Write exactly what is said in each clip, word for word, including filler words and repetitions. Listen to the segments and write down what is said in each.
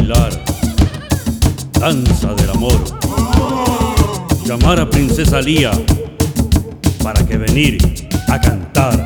bailar danza del amor. Llamar a Princesa Lía para que venir a cantar.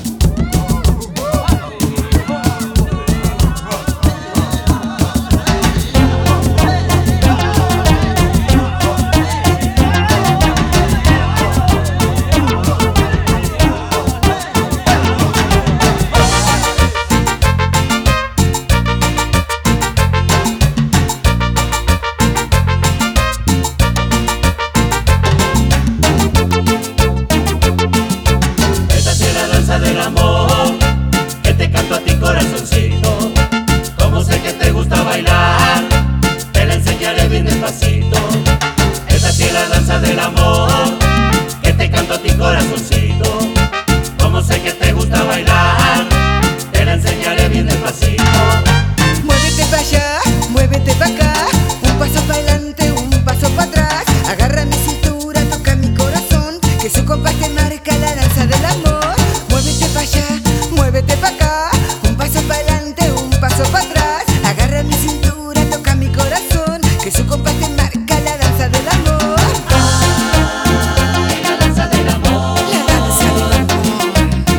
Del amor, que te canto a ti, corazoncito. Como sé que te gusta bailar, te la enseñaré bien despacito. Esta sí es la danza del amor, que te canto a ti, corazoncito. Como sé que te gusta bailar, te la enseñaré bien despacito. Muévete para allá, muévete para acá, un paso para adelante, un paso para atrás. Agarra mi cintura, toca mi corazón, que su compás te marca la danza del amor. Muévete para allá, muévete para acá, un paso para adelante, un paso para atrás. Agarra mi cintura, toca mi corazón, que su compás te marca la danza del amor. Ay, la danza del amor, La danza del amor,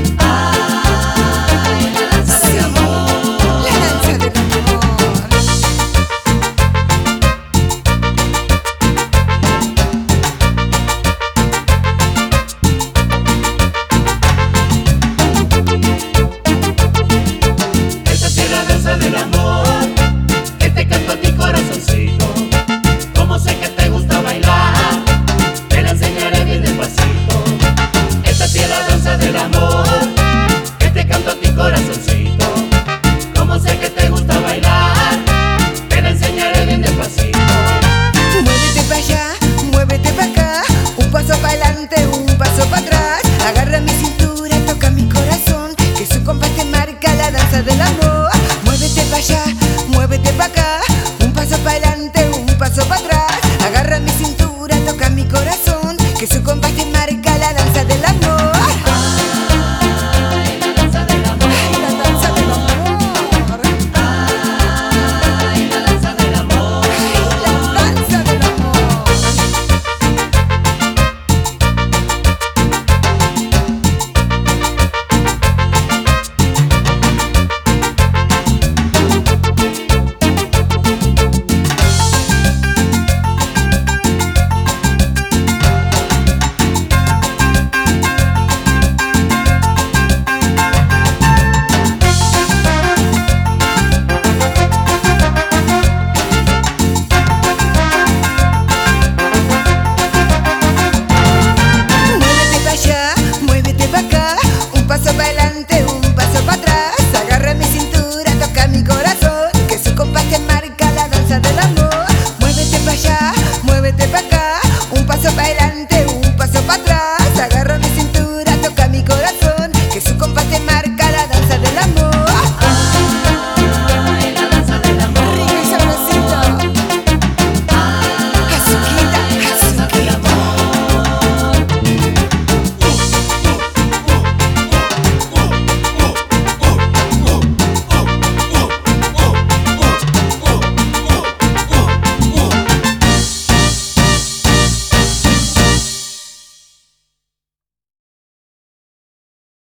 ay, la danza del amor. la danza del amor. Del amor, que te canto a ti, corazoncito. Como sé que te gusta bailar, te la enseñaré bien despacito. Esta sí es la danza del amor, que te canto a ti, corazoncito. Como sé que te gusta bailar, te la enseñaré bien despacito. Muévete para allá, muévete para acá, un paso para adelante, un paso para atrás. Agarra mi cintura, toca mi corazón, que su compás te marca la danza del amor. Muévete para allá, muévete para acá, un paso para adelante,